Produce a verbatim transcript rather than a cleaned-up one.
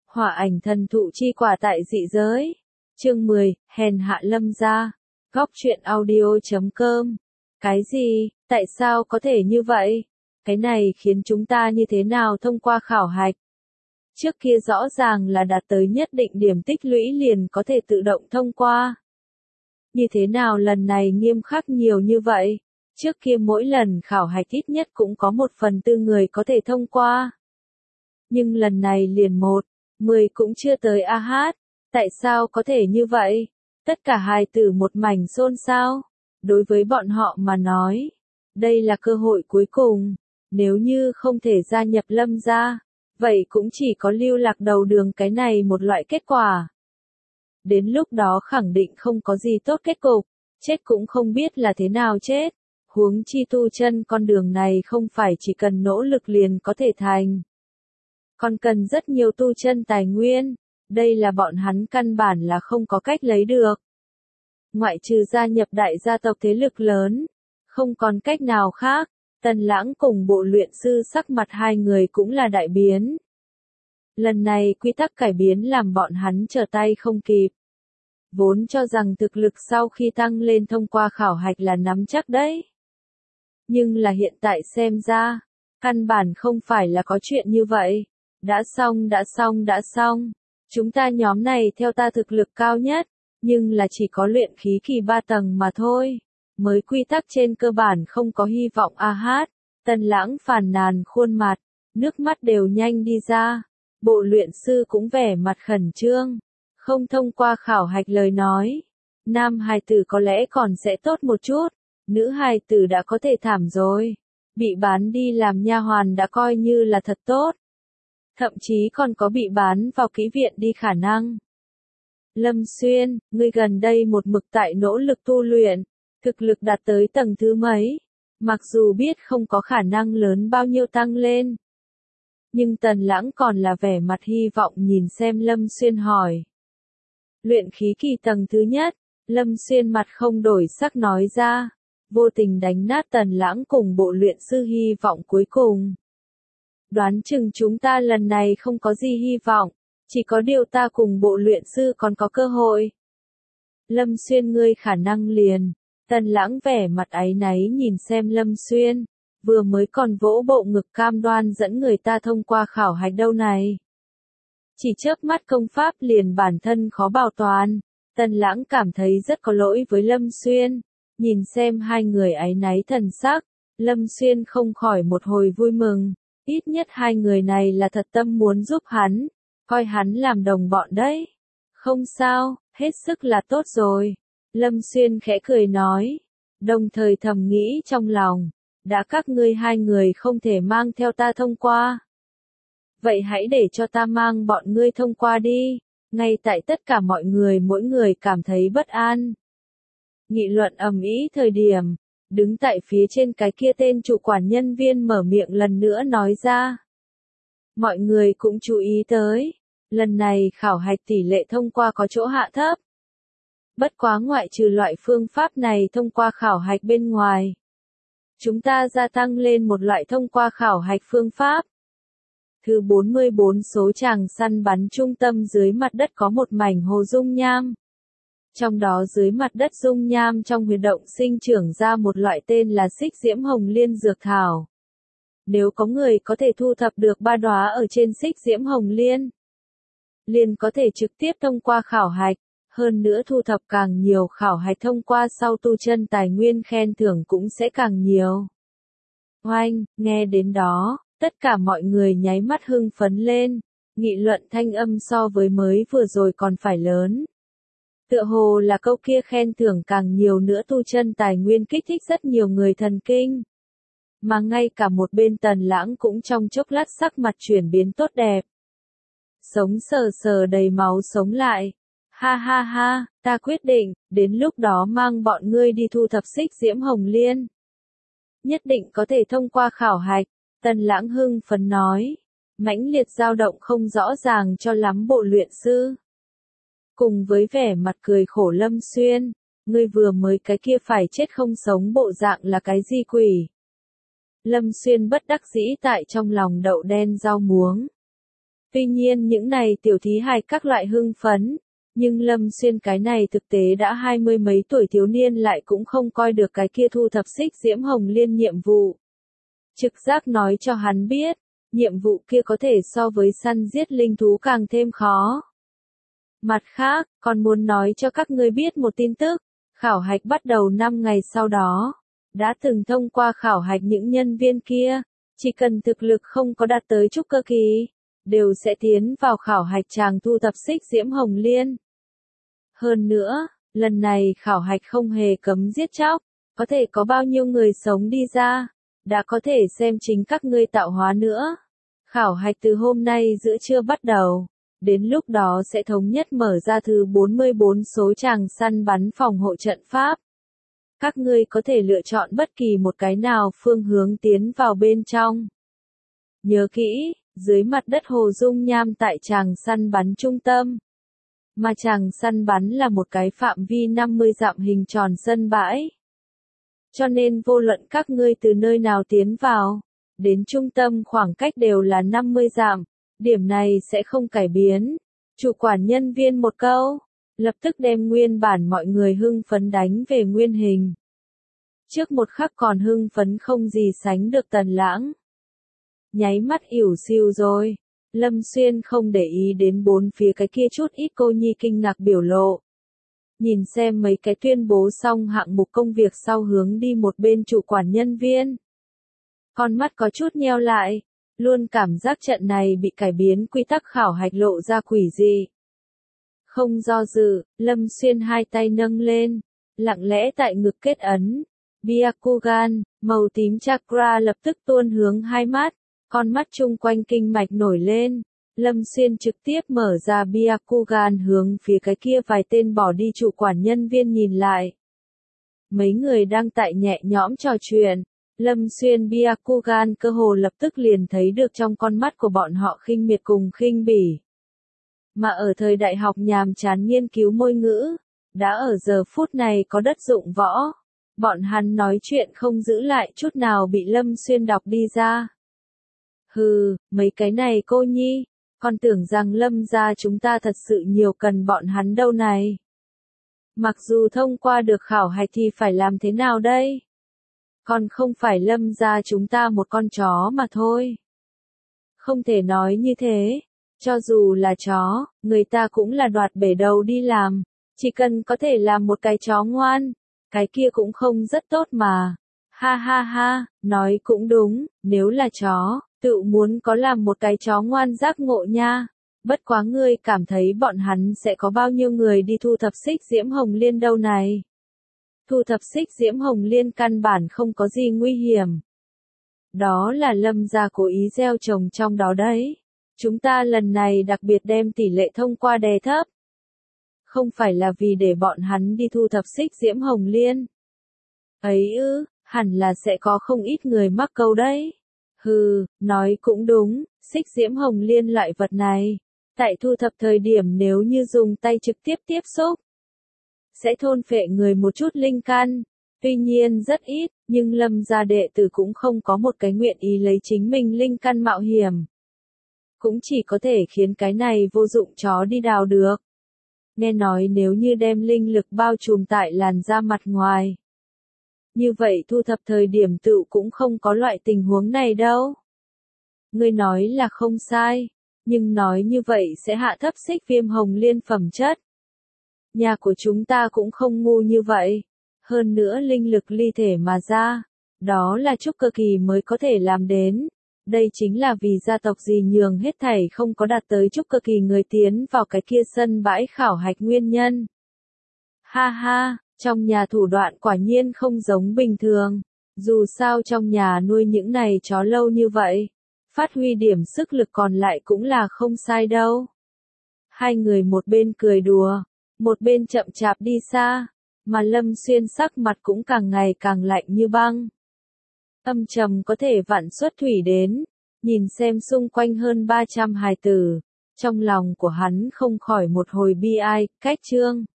Hỏa ảnh thần thụ chi quả tại dị giới. Chương mười, hèn hạ Lâm gia. Góc truyện audio chấm com. Cái gì? Tại sao có thể như vậy? Cái này khiến chúng ta như thế nào thông qua khảo hạch? Trước kia rõ ràng là đạt tới nhất định điểm tích lũy liền có thể tự động thông qua. Như thế nào lần này nghiêm khắc nhiều như vậy? Trước kia mỗi lần khảo hạch ít nhất cũng có một phần tư người có thể thông qua. Nhưng lần này liền một, mười cũng chưa tới a hát. Tại sao có thể như vậy? Tất cả hài tử một mảnh xôn xao. Đối với bọn họ mà nói, đây là cơ hội cuối cùng. Nếu như không thể gia nhập Lâm gia, vậy cũng chỉ có lưu lạc đầu đường cái này một loại kết quả. Đến lúc đó khẳng định không có gì tốt kết cục, chết cũng không biết là thế nào chết. Huống chi tu chân con đường này không phải chỉ cần nỗ lực liền có thể thành. Còn cần rất nhiều tu chân tài nguyên, đây là bọn hắn căn bản là không có cách lấy được. Ngoại trừ gia nhập đại gia tộc thế lực lớn, không còn cách nào khác. Tần Lãng cùng bộ luyện sư sắc mặt hai người cũng là đại biến. Lần này quy tắc cải biến làm bọn hắn trở tay không kịp. Vốn cho rằng thực lực sau khi tăng lên thông qua khảo hạch là nắm chắc đấy. Nhưng là hiện tại xem ra, căn bản không phải là có chuyện như vậy. Đã xong đã xong đã xong. Chúng ta nhóm này theo ta thực lực cao nhất, nhưng là chỉ có luyện khí kỳ ba tầng mà thôi. Mới quy tắc trên cơ bản không có hy vọng a hát. Tần Lãng phàn nàn khuôn mặt, nước mắt đều nhanh đi ra. Bộ luyện sư cũng vẻ mặt khẩn trương. Không thông qua khảo hạch lời nói. Nam hài tử có lẽ còn sẽ tốt một chút. Nữ hài tử đã có thể thảm rồi. Bị bán đi làm nha hoàn đã coi như là thật tốt. Thậm chí còn có bị bán vào kỹ viện đi khả năng. Lâm Xuyên, ngươi gần đây một mực tại nỗ lực tu luyện. Thực lực đạt tới tầng thứ mấy. Mặc dù biết không có khả năng lớn bao nhiêu tăng lên. Nhưng Tần Lãng còn là vẻ mặt hy vọng nhìn xem Lâm Xuyên hỏi. Luyện khí kỳ tầng thứ nhất, Lâm Xuyên mặt không đổi sắc nói ra. Vô tình đánh nát Tần Lãng cùng bộ luyện sư hy vọng cuối cùng. Đoán chừng chúng ta lần này không có gì hy vọng, chỉ có điều ta cùng bộ luyện sư còn có cơ hội. Lâm Xuyên ngươi khả năng liền. Tần Lãng vẻ mặt áy náy nhìn xem Lâm Xuyên, vừa mới còn vỗ bộ ngực cam đoan dẫn người ta thông qua khảo hạch đâu này. Chỉ chớp mắt công pháp liền bản thân khó bảo toàn, Tần Lãng cảm thấy rất có lỗi với Lâm Xuyên, nhìn xem hai người áy náy thần sắc, Lâm Xuyên không khỏi một hồi vui mừng, ít nhất hai người này là thật tâm muốn giúp hắn, coi hắn làm đồng bọn đấy. Không sao, hết sức là tốt rồi. Lâm Xuyên khẽ cười nói, đồng thời thầm nghĩ trong lòng, đã các ngươi hai người không thể mang theo ta thông qua. Vậy hãy để cho ta mang bọn ngươi thông qua đi, ngay tại tất cả mọi người mỗi người cảm thấy bất an. Nghị luận ầm ĩ thời điểm, đứng tại phía trên cái kia tên chủ quản nhân viên mở miệng lần nữa nói ra. Mọi người cũng chú ý tới, lần này khảo hạch tỷ lệ thông qua có chỗ hạ thấp. Bất quá ngoại trừ loại phương pháp này thông qua khảo hạch bên ngoài. Chúng ta gia tăng lên một loại thông qua khảo hạch phương pháp. Thứ bốn mươi bốn số tràng săn bắn trung tâm dưới mặt đất có một mảnh hồ dung nham. Trong đó dưới mặt đất dung nham trong huyệt động sinh trưởng ra một loại tên là xích diễm hồng liên dược thảo. Nếu có người có thể thu thập được ba đóa ở trên xích diễm hồng liên, liền có thể trực tiếp thông qua khảo hạch. Hơn nữa thu thập càng nhiều khảo hạch thông qua sau tu chân tài nguyên khen thưởng cũng sẽ càng nhiều. Oanh, nghe đến đó, tất cả mọi người nháy mắt hưng phấn lên, nghị luận thanh âm so với mới vừa rồi còn phải lớn. Tựa hồ là câu kia khen thưởng càng nhiều nữa tu chân tài nguyên kích thích rất nhiều người thần kinh. Mà ngay cả một bên Tần Lãng cũng trong chốc lát sắc mặt chuyển biến tốt đẹp. Sống sờ sờ đầy máu sống lại. Ha ha ha, ta quyết định, đến lúc đó mang bọn ngươi đi thu thập xích diễm hồng liên. Nhất định có thể thông qua khảo hạch, Tần Lãng hưng phấn nói. Mãnh liệt dao động không rõ ràng cho lắm bộ luyện sư. Cùng với vẻ mặt cười khổ Lâm Xuyên, ngươi vừa mới cái kia phải chết không sống bộ dạng là cái gì quỷ. Lâm Xuyên bất đắc dĩ tại trong lòng đậu đen rau muống. Tuy nhiên những này tiểu thí hài các loại hưng phấn, nhưng Lâm Xuyên cái này thực tế đã hai mươi mấy tuổi thiếu niên lại cũng không coi được cái kia thu thập xích diễm hồng liên nhiệm vụ. Trực giác nói cho hắn biết, nhiệm vụ kia có thể so với săn giết linh thú càng thêm khó. Mặt khác, còn muốn nói cho các ngươi biết một tin tức, khảo hạch bắt đầu năm ngày sau đó. Đã từng thông qua khảo hạch những nhân viên kia, chỉ cần thực lực không có đạt tới trúc cơ kỳ, đều sẽ tiến vào khảo hạch tràng thu thập xích diễm hồng liên. Hơn nữa, lần này khảo hạch không hề cấm giết chóc, có thể có bao nhiêu người sống đi ra, đã có thể xem chính các ngươi tạo hóa nữa. Khảo hạch từ hôm nay giữa trưa bắt đầu, đến lúc đó sẽ thống nhất mở ra thứ bốn mươi bốn số tràng săn bắn phòng hộ trận pháp. Các ngươi có thể lựa chọn bất kỳ một cái nào phương hướng tiến vào bên trong. Nhớ kỹ, dưới mặt đất hồ dung nham tại tràng săn bắn trung tâm. Mà tràng săn bắn là một cái phạm vi năm mươi dặm hình tròn sân bãi. Cho nên vô luận các ngươi từ nơi nào tiến vào, đến trung tâm khoảng cách đều là năm mươi dặm, điểm này sẽ không cải biến. Chủ quản nhân viên một câu, lập tức đem nguyên bản mọi người hưng phấn đánh về nguyên hình. Trước một khắc còn hưng phấn không gì sánh được Tần Lãng. Nháy mắt ỉu xìu rồi, Lâm Xuyên không để ý đến bốn phía cái kia chút ít cô nhi kinh ngạc biểu lộ. Nhìn xem mấy cái tuyên bố xong hạng mục công việc sau hướng đi một bên chủ quản nhân viên. Con mắt có chút nheo lại, luôn cảm giác trận này bị cải biến quy tắc khảo hạch lộ ra quỷ dị. Không do dự, Lâm Xuyên hai tay nâng lên, lặng lẽ tại ngực kết ấn. Byakugan, màu tím chakra lập tức tuôn hướng hai mắt, con mắt chung quanh kinh mạch nổi lên. Lâm Xuyên trực tiếp mở ra Byakugan hướng phía cái kia vài tên bỏ đi chủ quản nhân viên nhìn lại. Mấy người đang tại nhẹ nhõm trò chuyện, Lâm Xuyên Byakugan cơ hồ lập tức liền thấy được trong con mắt của bọn họ khinh miệt cùng khinh bỉ. Mà ở thời đại học nhàm chán nghiên cứu môi ngữ, đã ở giờ phút này có đất dụng võ. Bọn hắn nói chuyện không giữ lại chút nào bị Lâm Xuyên đọc đi ra. Hừ, mấy cái này cô nhi, còn tưởng rằng Lâm gia chúng ta thật sự nhiều cần bọn hắn đâu này. Mặc dù thông qua được khảo hạch thì phải làm thế nào đây? Còn không phải Lâm gia chúng ta một con chó mà thôi. Không thể nói như thế, cho dù là chó, người ta cũng là đoạt bể đầu đi làm, chỉ cần có thể làm một cái chó ngoan. Cái kia cũng không rất tốt mà. Ha ha ha, nói cũng đúng, nếu là chó, tự muốn có làm một cái chó ngoan giác ngộ nha. Bất quá ngươi cảm thấy bọn hắn sẽ có bao nhiêu người đi thu thập xích diễm hồng liên đâu này. Thu thập xích diễm hồng liên căn bản không có gì nguy hiểm. Đó là Lâm gia cố ý gieo trồng trong đó đấy. Chúng ta lần này đặc biệt đem tỷ lệ thông qua đè thấp. Không phải là vì để bọn hắn đi thu thập xích diễm hồng liên. Ấy ư, hẳn là sẽ có không ít người mắc câu đấy. Hừ, nói cũng đúng, xích diễm hồng liên loại vật này, tại thu thập thời điểm nếu như dùng tay trực tiếp tiếp xúc, sẽ thôn phệ người một chút linh căn. Tuy nhiên rất ít, nhưng Lâm gia đệ tử cũng không có một cái nguyện ý lấy chính mình linh căn mạo hiểm. Cũng chỉ có thể khiến cái này vô dụng chó đi đào được. Nghe nói nếu như đem linh lực bao trùm tại làn da mặt ngoài. Như vậy thu thập thời điểm tự cũng không có loại tình huống này đâu. Ngươi nói là không sai, nhưng nói như vậy sẽ hạ thấp xích viêm hồng liên phẩm chất. Nhà của chúng ta cũng không ngu như vậy. Hơn nữa linh lực ly thể mà ra, đó là trúc cơ kỳ mới có thể làm đến. Đây chính là vì gia tộc gì nhường hết thảy không có đạt tới trúc cơ kỳ người tiến vào cái kia sân bãi khảo hạch nguyên nhân. Ha ha, trong nhà thủ đoạn quả nhiên không giống bình thường. Dù sao trong nhà nuôi những này chó lâu như vậy, phát huy điểm sức lực còn lại cũng là không sai đâu. Hai người một bên cười đùa, một bên chậm chạp đi xa, mà Lâm Xuyên sắc mặt cũng càng ngày càng lạnh như băng. Âm trầm có thể vạn xuất thủy đến, nhìn xem xung quanh hơn ba trăm hài tử, trong lòng của hắn không khỏi một hồi bi ai, cách chương.